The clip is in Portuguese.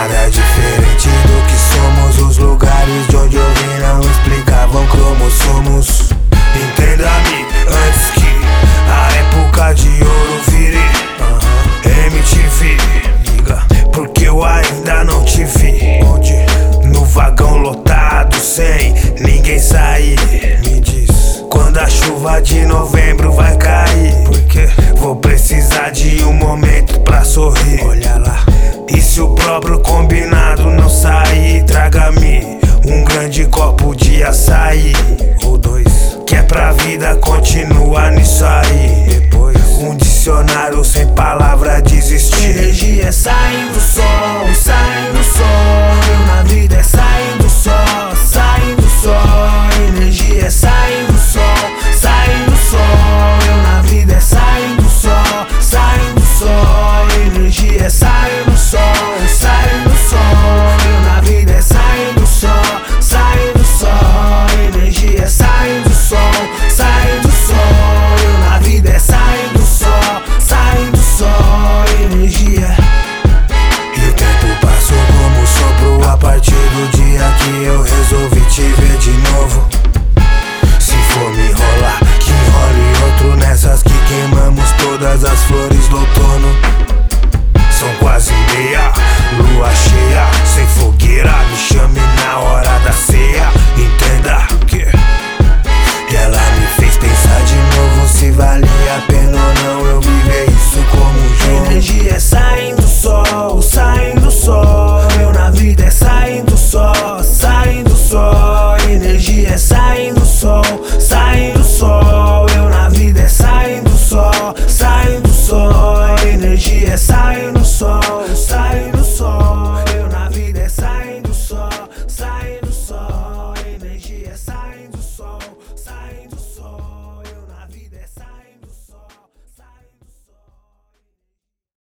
Nada diferente do que somos. Os lugares de onde eu vim não explicavam cromossomos. Entenda-me antes que a época de ouro vire MTV, liga, porque eu ainda não te vi. Onde? No vagão lotado, sem ninguém sair. Me diz, quando a chuva de novembro vai cair? Porque vou precisar de um momento pra sorrir. Olha lá, e se o próprio combinado não sair? Traga-me um grande copo de açaí, ou dois, que é pra vida continuar nisso aí. Depois, um dicionário sem palavra desistir. Energia sai